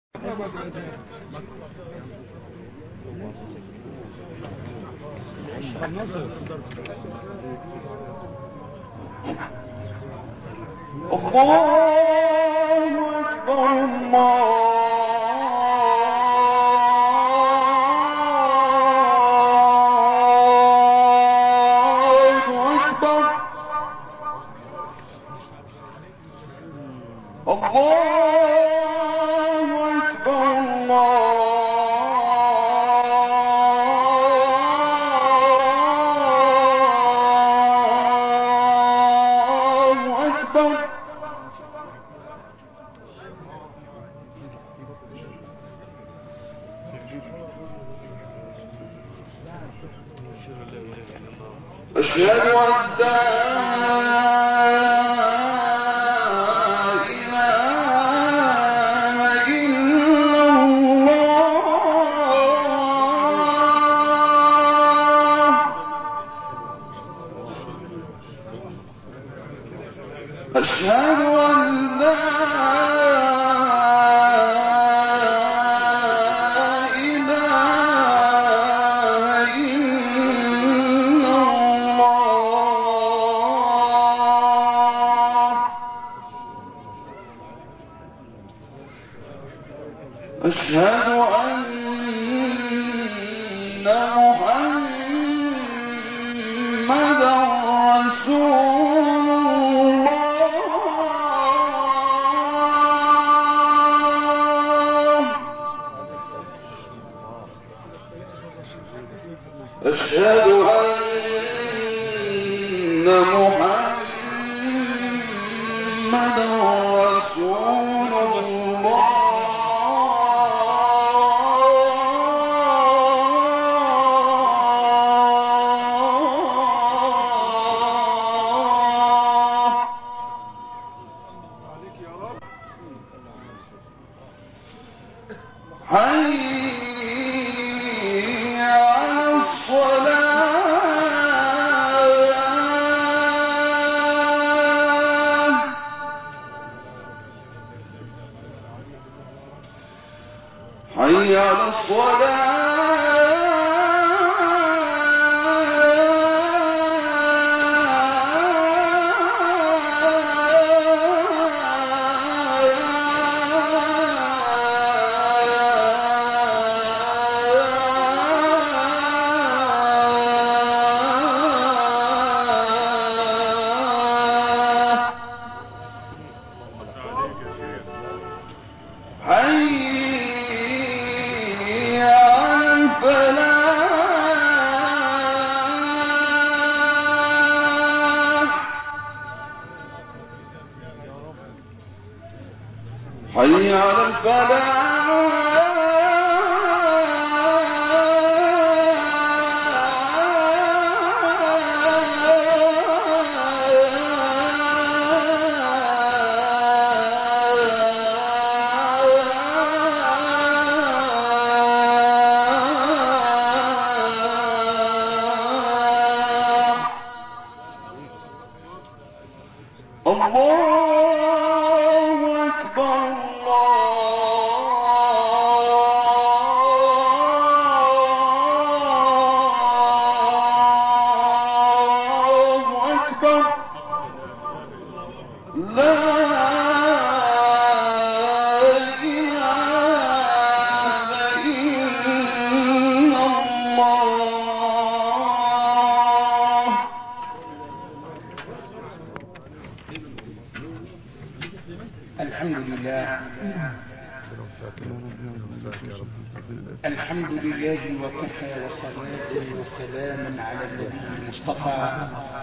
الحمد لله وكفى وصلاة وسلاما على النبي المصطفى.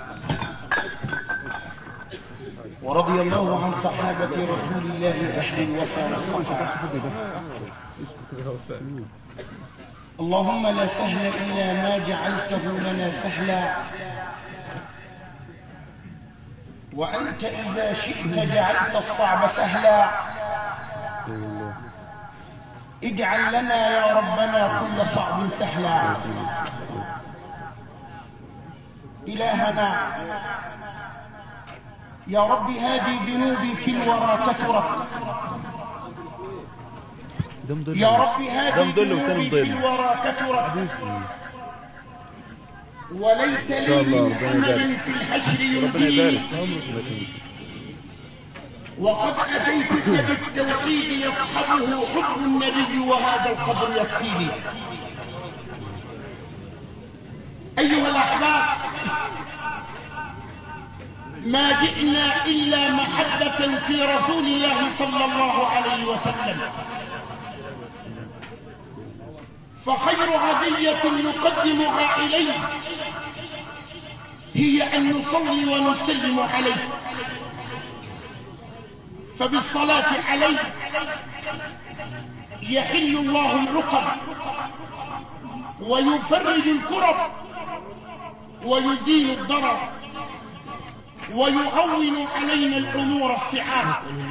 ورضي الله عن صحابة رسول الله أهل الوفا والصفا. اللهم لا سهل إلا ما جعلته لنا سهلا، وأنت إذا شئت جعلت الصعب سهلا. اجعل لنا يا ربنا كل صعب سهلا. إلهنا يا رب، هذه ذنوبي في الورى كثرت، يا رب هذه ذنوبي في الورى كثرت وليس لي من عمل في الحشر ينجيني وقد أتيتك بالتوحيد يصحبه حب النبي وهذا القدر يكفيني. أيها الأحباب، ما جئنا إلا محبة في رسول الله صلى الله عليه وسلم، فخير هدية نقدمها إليه هي أن نصلي ونسلم عليه، فبالصلاة عليه يحل الله العقد ويفرج الكرب ويزيل الضرر ويهون علينا الأمور الصعاب.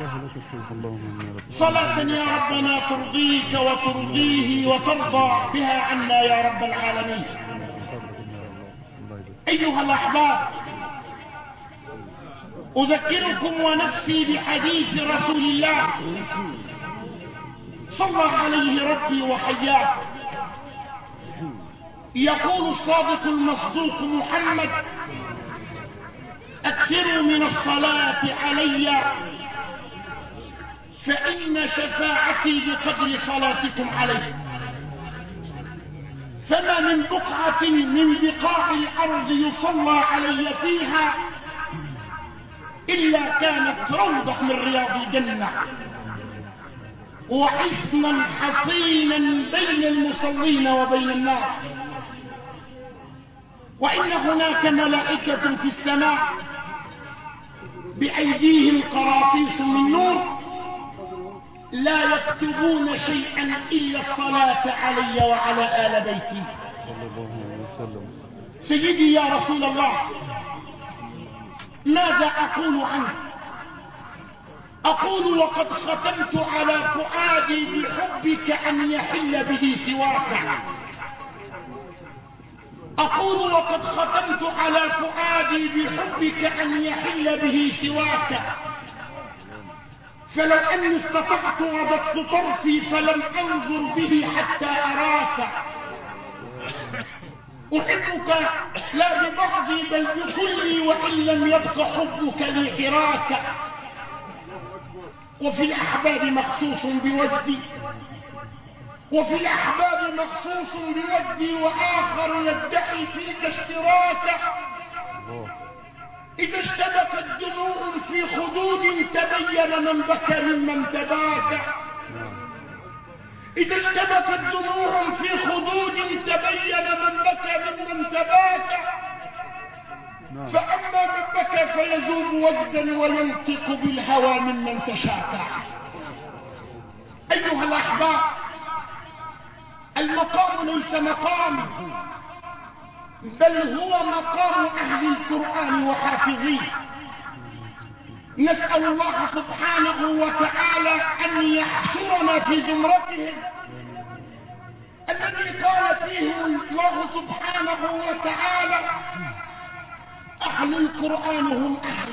صلاة يا ربنا ترضيك وترضيه وترضى بها عنا يا رب العالمين. أيها الأحباب، أذكركم ونفسي بحديث رسول الله صلى عليه ربي وحياه. يقول الصادق المصدوق محمد: أكثروا من الصلاة علي فإن شفاعتي بقدر صلاتكم عليه. فما من بقعة من بقاع الأرض يصلى علي فيها إلا كانت روضة من رياض الجنة وحصنا حصينا بين المصلين وبين النار. وإن هناك ملائكة في السماء بأيديهم قراطيس من نور لا يكتبون شيئا إلا الصلاة علي وعلى آل بيتي. سيدي يا رسول الله، ماذا أقول عنك؟ أقول: وقد ختمت على فؤادي بحبك أن يحل به سواك. أقول: وقد ختمت على فؤادي بحبك أن يحل به سواك. فلو أني استطعت رددت طرفي فلم أنظر به حتى أراك. أحبك لا ببعضي بل بكلي وإن لم يبق حبك لي حراك. وفي الأحباب مخصوص بودي، وفي الأحباب مخصوص بودي وآخر يدعي فيك اشتراك. إذا اشتبكت دموع في خدود تبين من بكى ممن تباكى. إذا اشتبكت دموع في خدود تبين من بكى ممن تباكى. فأما من بكى فيذوب وجدا وينطق بالهوى ممن تشاكى. أيها الأحباب، المقام ليس مقام بل هو مقام أهل القرآن وحافظيه. نسأل الله سبحانه وتعالى أن يحشرنا في زمرتهم الذي قال فيهم الله سبحانه وتعالى: أهل القرآن هم أهلي،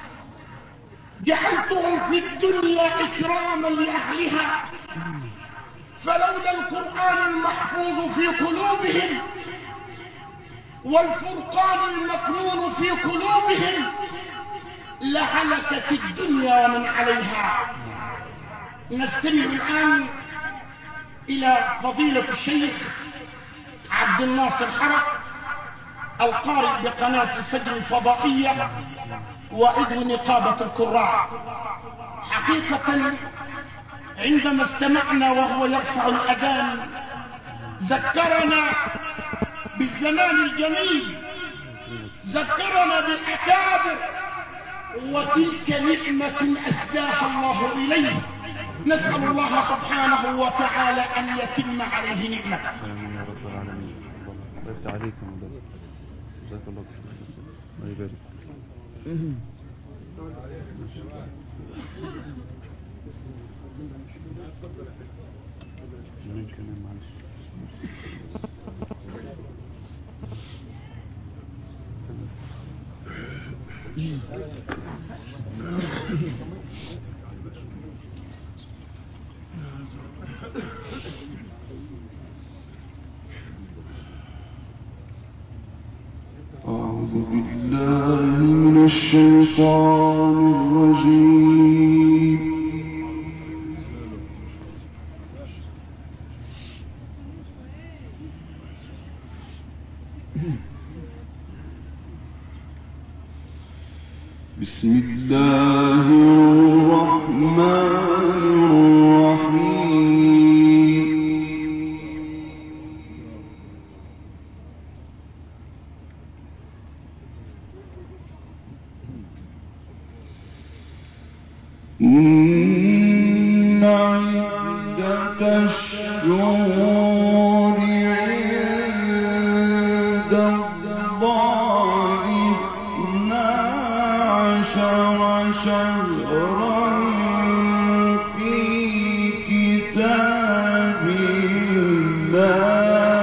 جعلتهم في الدنيا إكراما لأهلها، فلولا القرآن المحفوظ في قلوبهم والفرقان المكنون في قلوبهم لهلكت الدنيا ومن عليها. نستمع الآن إلى فضيلة الشيخ عبد الناصر حرق، القارئ بقناة الفجر الفضائية وعضو نقابة القراء. حقيقة عندما استمعنا وهو يرفع الأذان ذكرنا بالزمان الجميل، ذكرنا بالأكابر، وتلك نعمة أسداها الله إليه. نسأل الله سبحانه وتعالى أن يتم عليه نعمته. آمين يا رب العالمين. الله يفتح عليكم ولله. جزاك الله خير. الله يبارك. من كمان معلش. أعوذ بالله من الشيطان الرجيم. بسم الله الرحمن الرحيم. إن عدة الشهور عند الله 12 شهرا في كتاب الله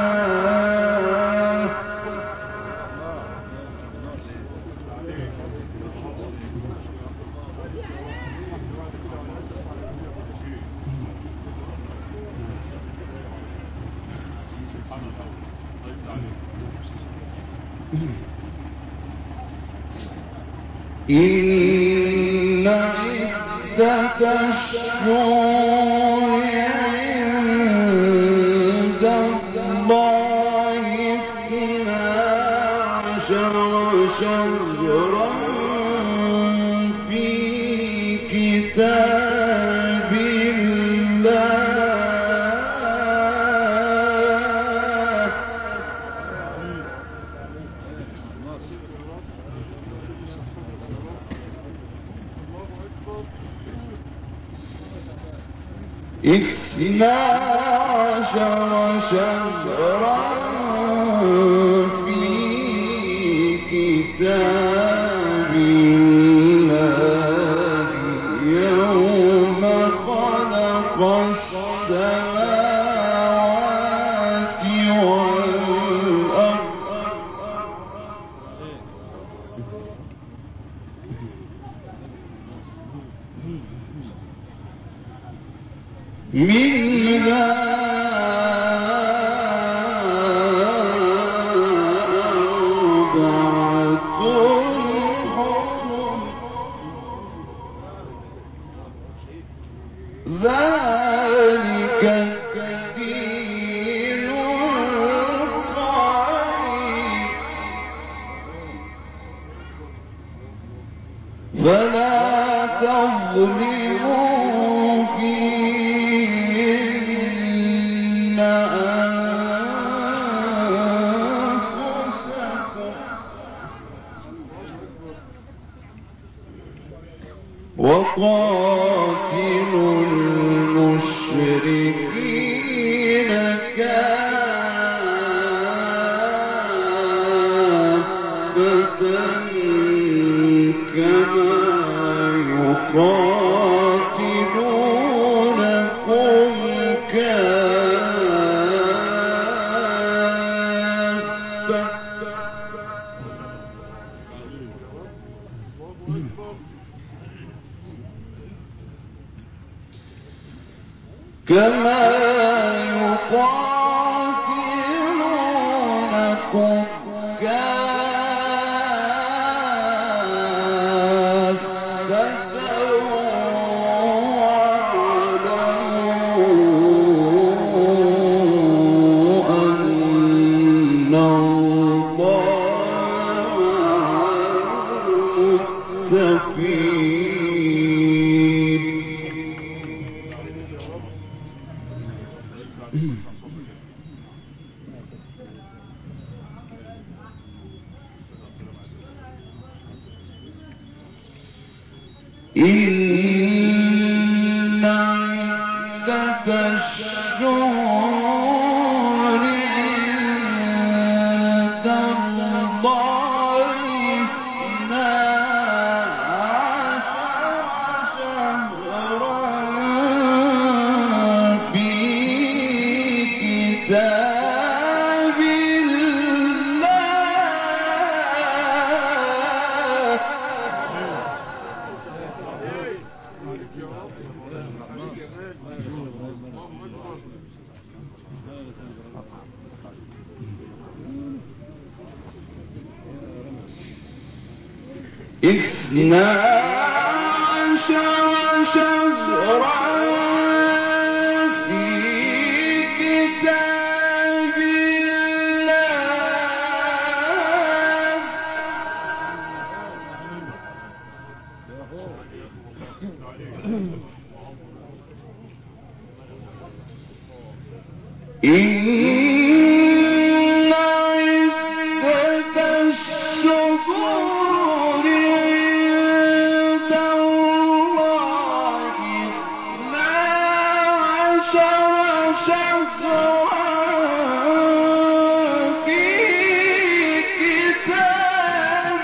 إن عدة الشهور عند الله 12 شهرا في كتاب الله إثنا عشر شهرا في كتاب الله يوم خلق السماوات والأرض منها أربعة حرم ذلك الدين القيم فلا تظلموا فيهن أنفسكم وقاتلوا المشركين كافة كما يقاتلونكم كافة كما يقاتلونكم إن عدة الشهور عند الله 12 شهرا في كتاب الله إثنا عشر شهرا في كتاب الله إن عدة الشهور عند الله 12 شهرا في كتاب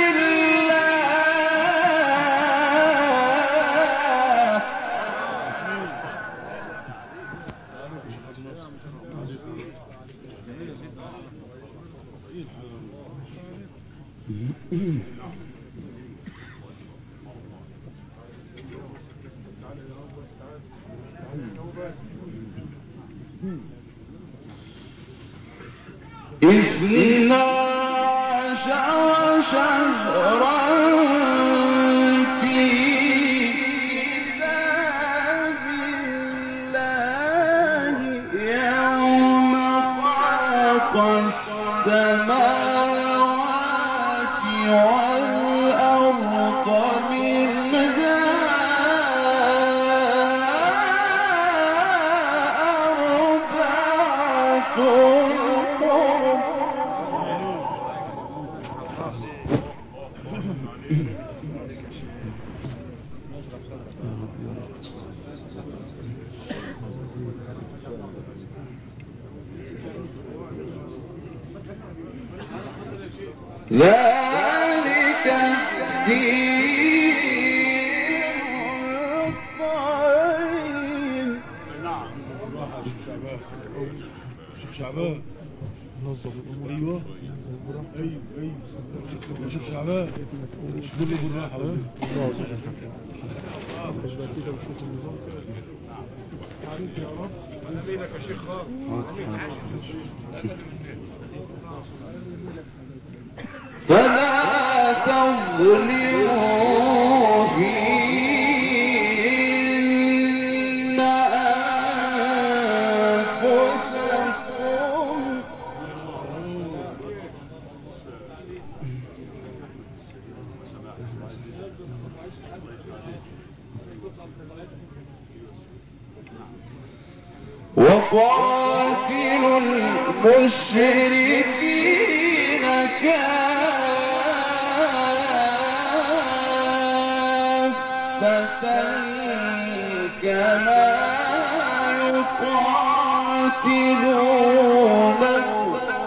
إثنا عشر شهرا في كتاب الله يوم خلق السماوات والأرض منها أربعة حرم ذلك الدين القيم. نعم بالراحة يا شيخ شعبان نظم الأمور. أيوة يا شيخ شعبان قول له بالراحة عليك يا رب أنا بينك يا شيخ خالص فلا تظلموا فيهن أنفسكم وقاتلوا المشركين كافة كما يقاتلونكم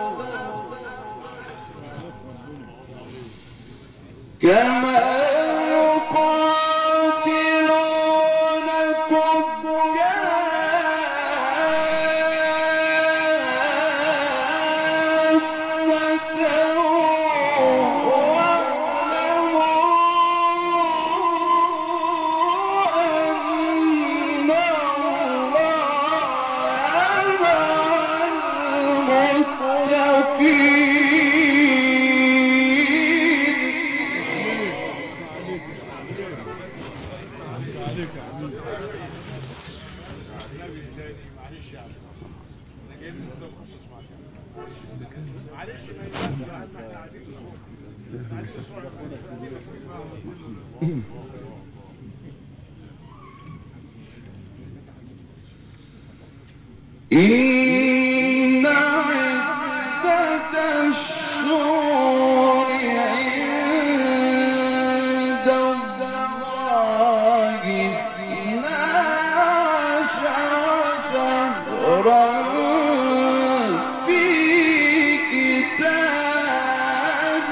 إن عدة الشهور عند الله 12 شهرا في كتاب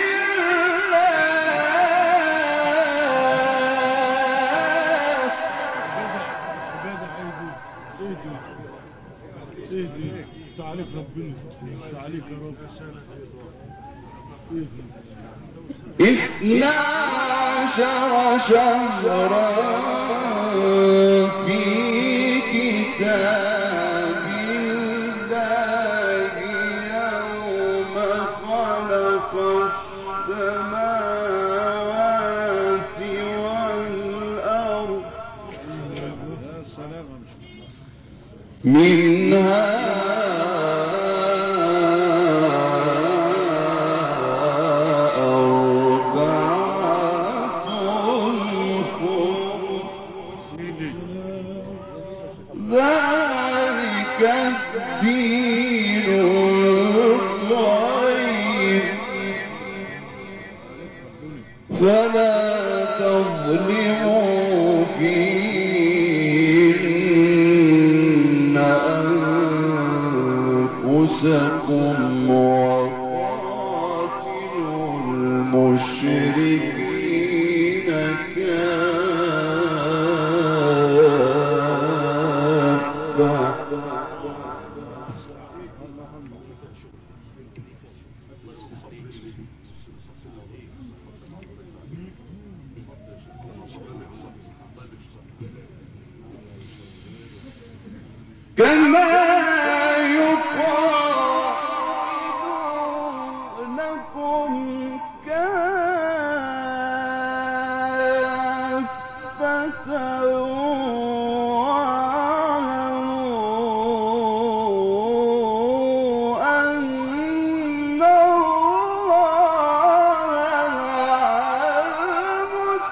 تعاليك ربنا تعاليك يا رب 12 شهرا في كتاب الله يوم خلق السماوات منها ذلك الدين القيم فلا تظلموا فيهن أنفسكم وقاتلوا المشركين كافة كما يقاتلونكم كافة واعلموا أن الله مع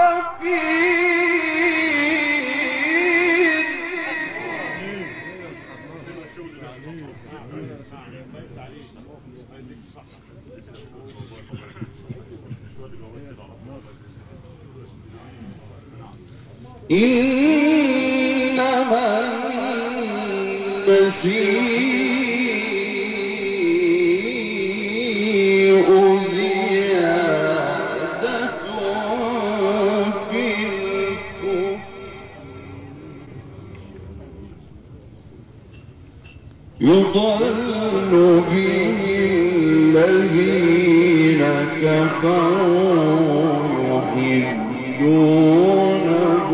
إنما المسيء زيادة في الكفر يضل به الذين كفروا يحبونه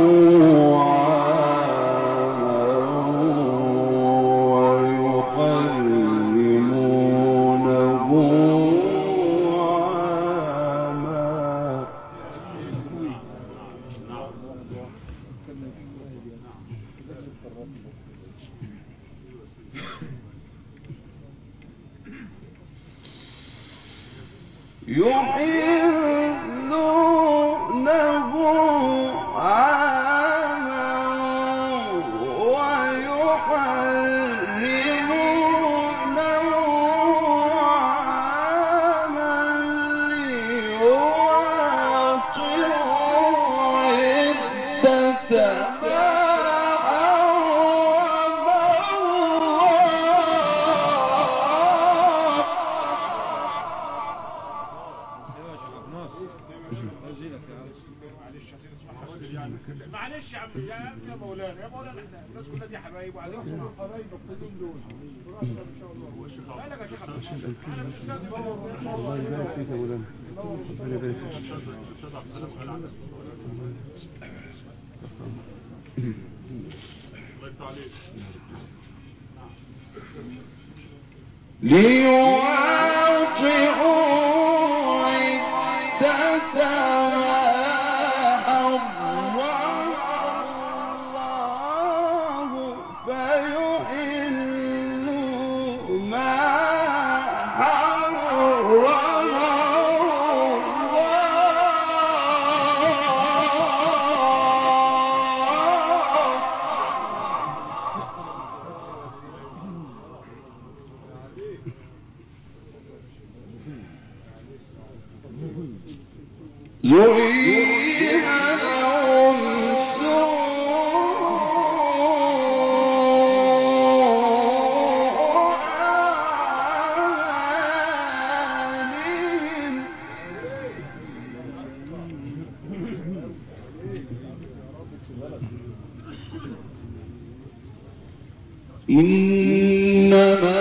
عاما ويحرمونه عاما يحلونه عاما ويحرمونه عاما ليواطئوا عدة ما حرم معلش يا عم يا مولانا احنا الناس كلها دي حبايب وعليكم حبايب كلهم دول ان شاء الله مالك يا شيخ عبد الله يبارك فيك يا مولانا ربنا يبارك فيك ليواطئوا عدة ما حرم الله فيحلوا ما حرم زين لهم سوء أعمالهم إنما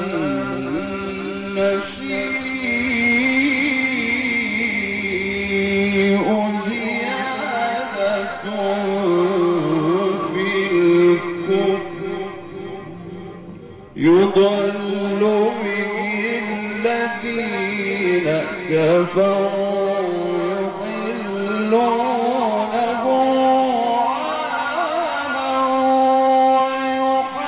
المسيء زيادة في الكفر يضل به الذين كفروا يحلونه عاما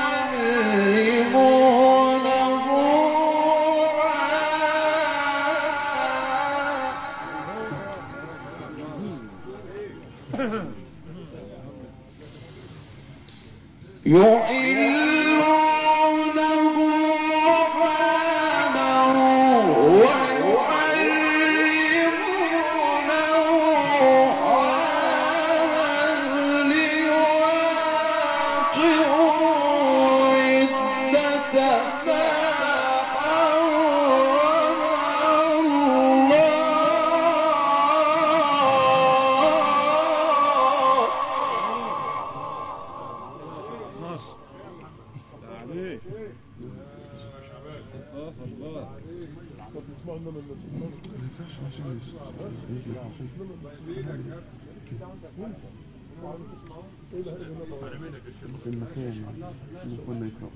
في المكان نكون نقرأ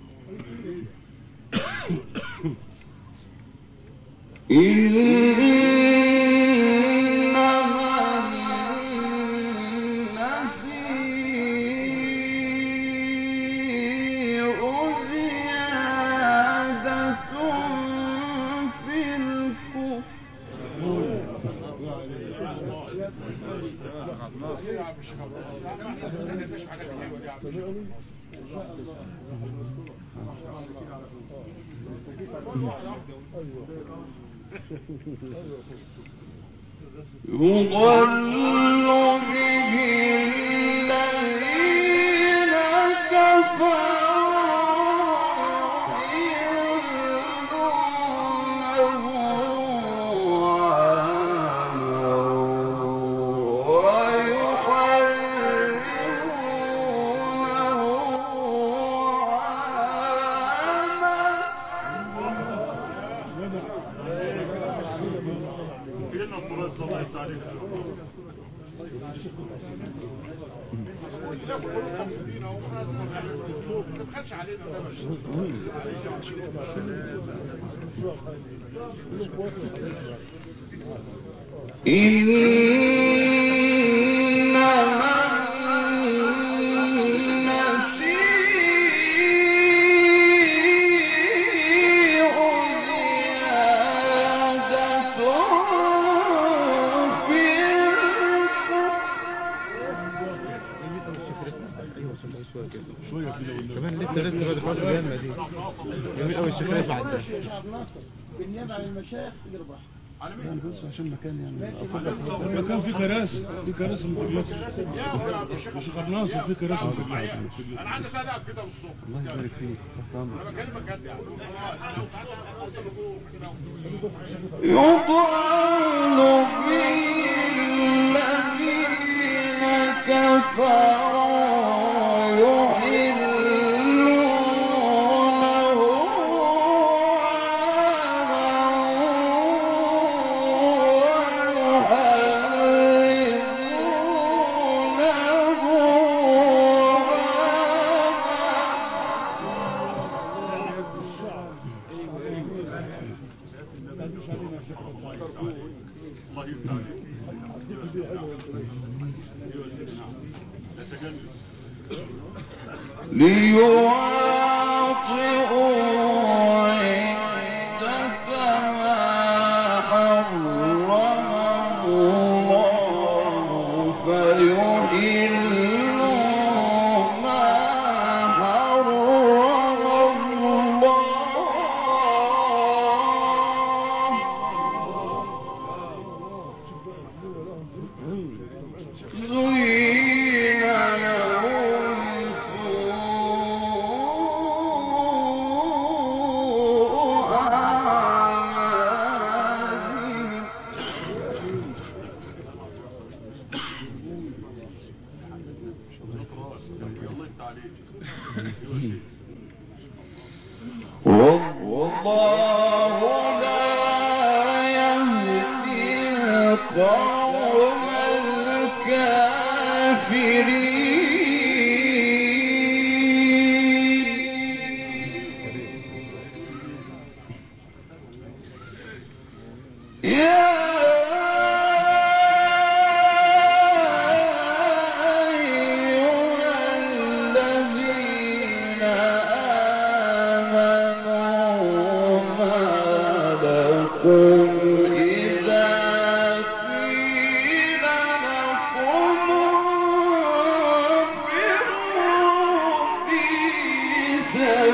بالنيابة عن المشايخ يربح بس عشان مكان يعني المكان فيه كراسي الشيخ عبد الناصر فيه كراسي انا عندي ساعه كده بالصبح الله يبارك فيك تحت امرك انا بكلمك جد يعني يضل بالذين كفروا يحلونه ليواطئوا عدة ما حرم الله فيحلوا ما حرم الله زين لهم سوء أعمالهم والله لا يهدي القوم الكافرين يا أيها الذين آمنوا ما لكم إذا قيل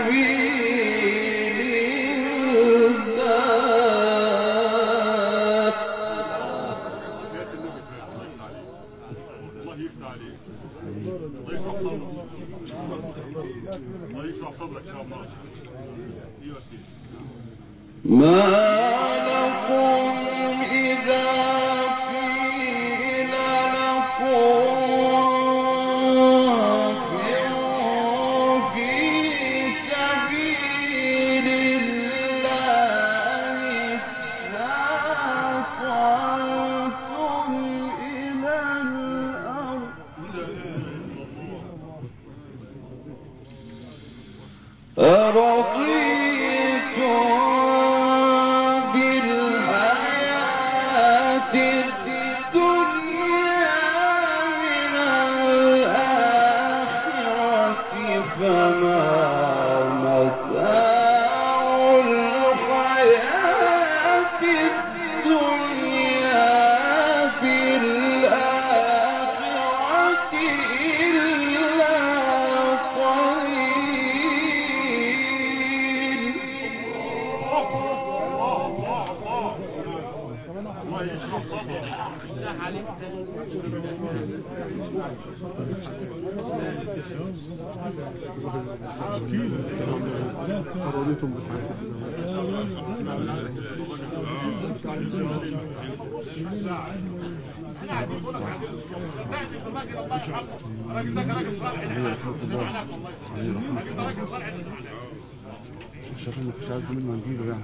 الشيطان مفيش عز منه نجيله يعني.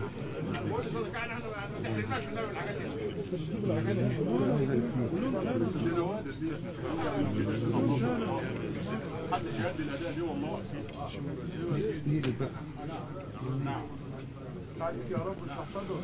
حد شهد الاداء دي والله اكيد بقى. نعم تعالك يا رب تحفظه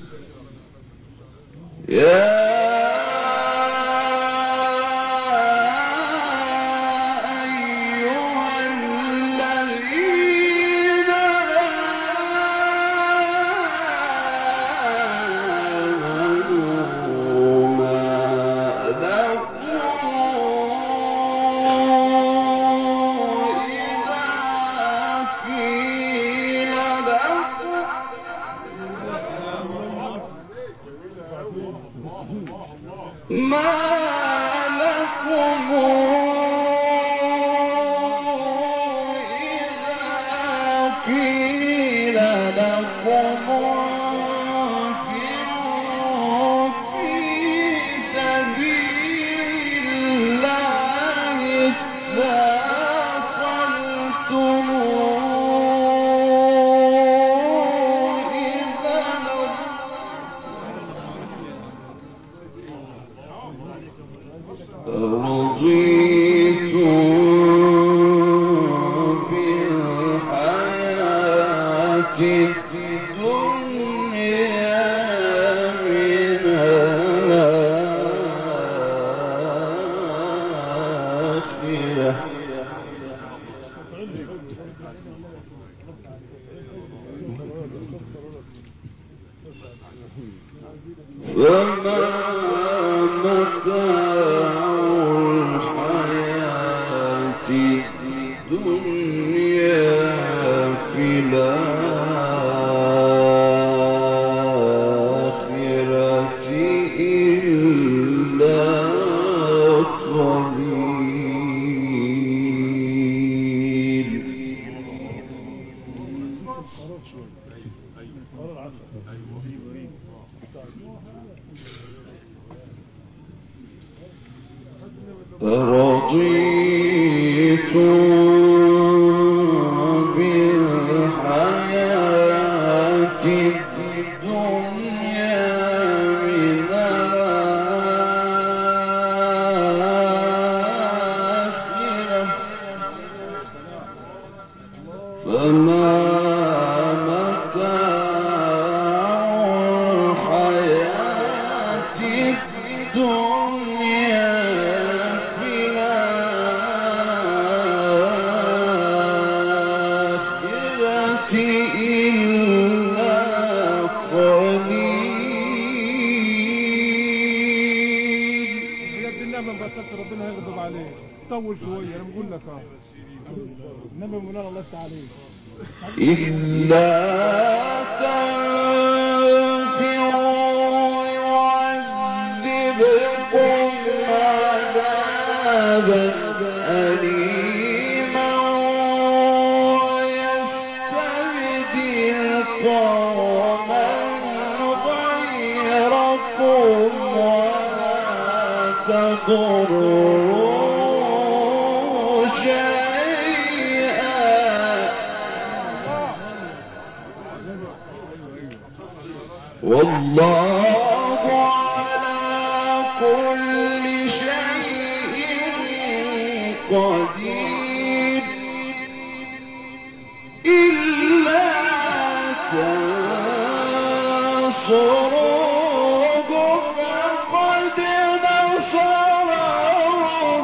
رضيت بالحياة الدنيا من الآخرة فما ربنا هيغضب عليه طول شويه انا بقول لك النبي مولانا الله يفتح عليه إلا تنفروا يعذبكم عذابا أليما ويستبدل قوما غيركم ولا تضروه شيئا والله على كل شيء قدير إلا تنصروه فقد نصره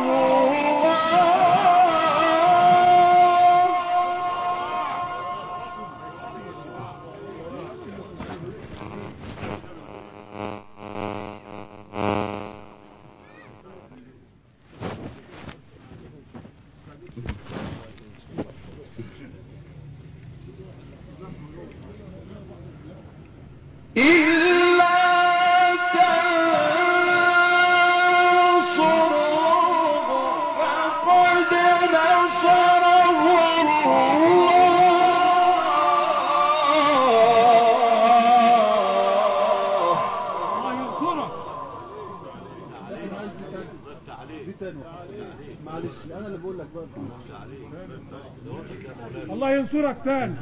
الله ينصرك تاني.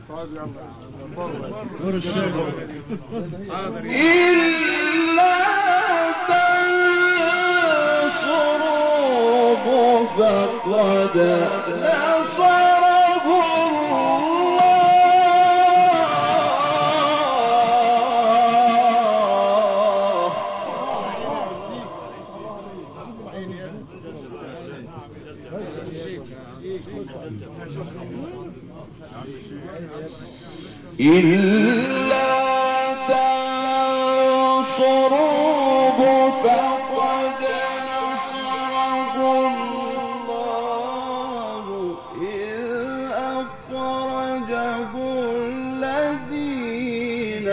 إلا تنصروه فقد نصره إلا تنصروه فقد نصره الله إذ أخرجه الذين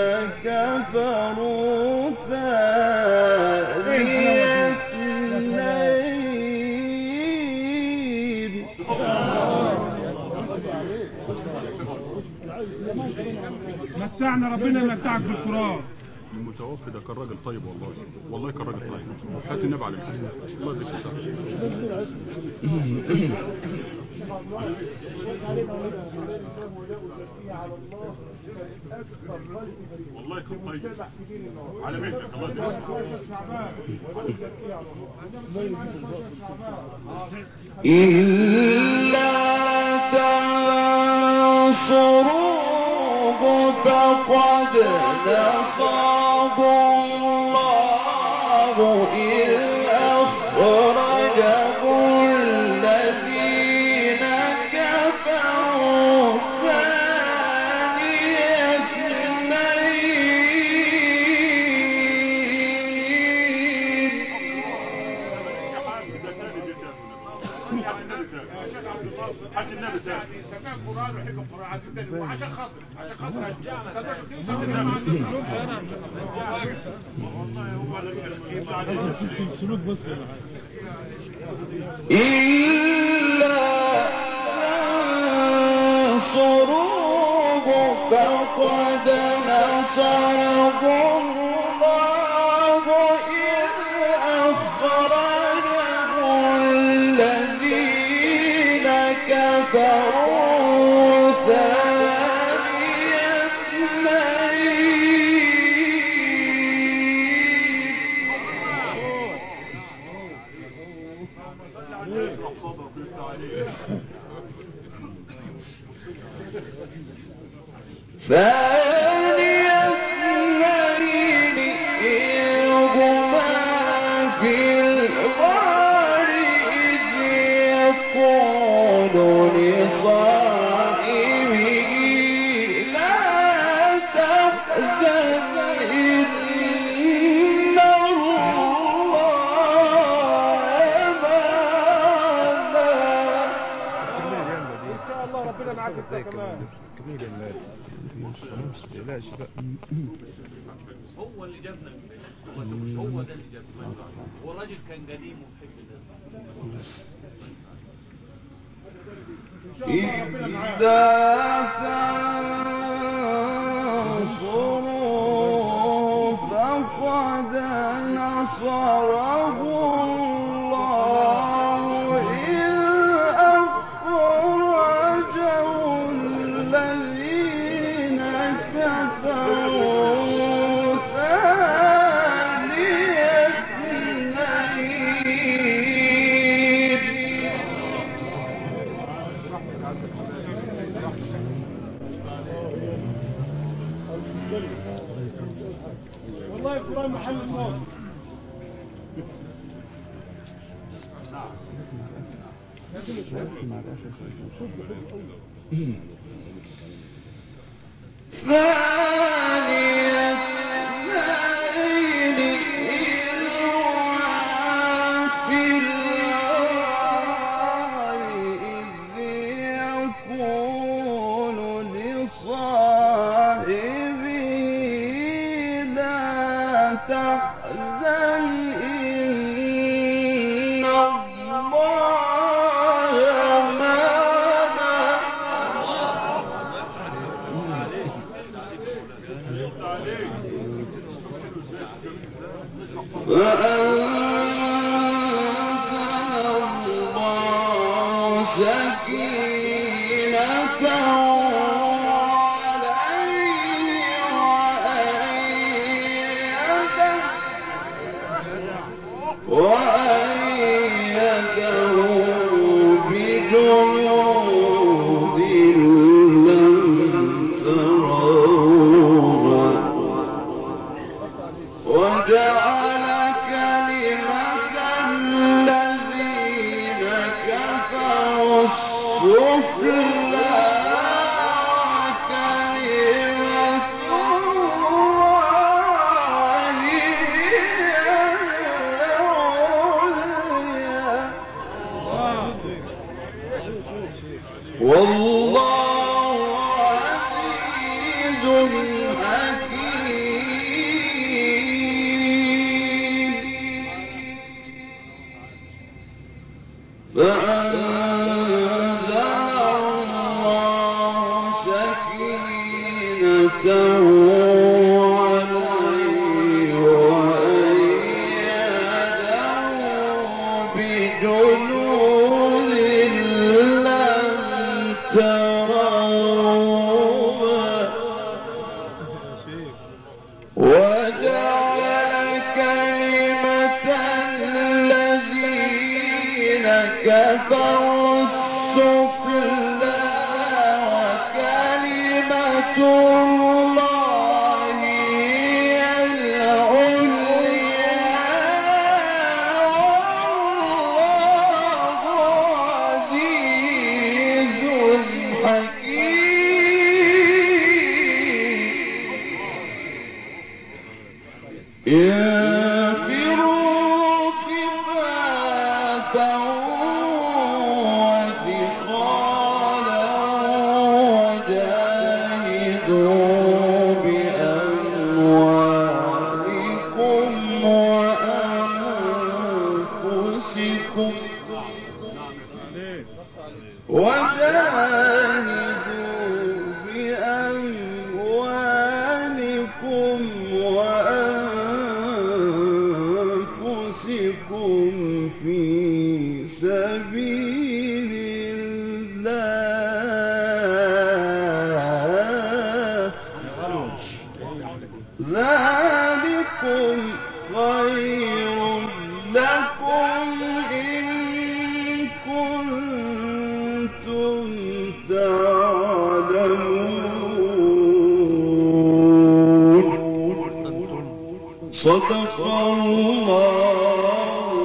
كفروا ثاني اثنين متعنا ربنا يمتعك بالقرآن. المتوفي ده كان راجل طيب والله، والله كان راجل طيب. هات النبي عليه الصلاه والسلام. الله يديك والله كان طيب على مهلك. الله يديك إلا تنصروه فقد نصره الله إذ أخرجه الذين كفروا ثاني اثنين حاج النبي تاني. سمع القرآن ويحب القرآن عشان خاطر سلوك بس إلا تنصروه فقد نصره الله إذ أخرجه الذين كفروا ثاني ثاني اثنين إذ هما في الغار إذ يقول لصاحبه لا تحزن إن الله معنا. إن شاء الله ربنا معاك. كبير المال خلاص تقلقش بقى. هو اللي جابنا هو ده اللي جابنا. هو راجل كان قديم ومحب الناس. إذا تنصروا فقد نصره الله إذ أخرجه الذين كفروا ثاني اثنين والله فلان محل الموت. صدق الله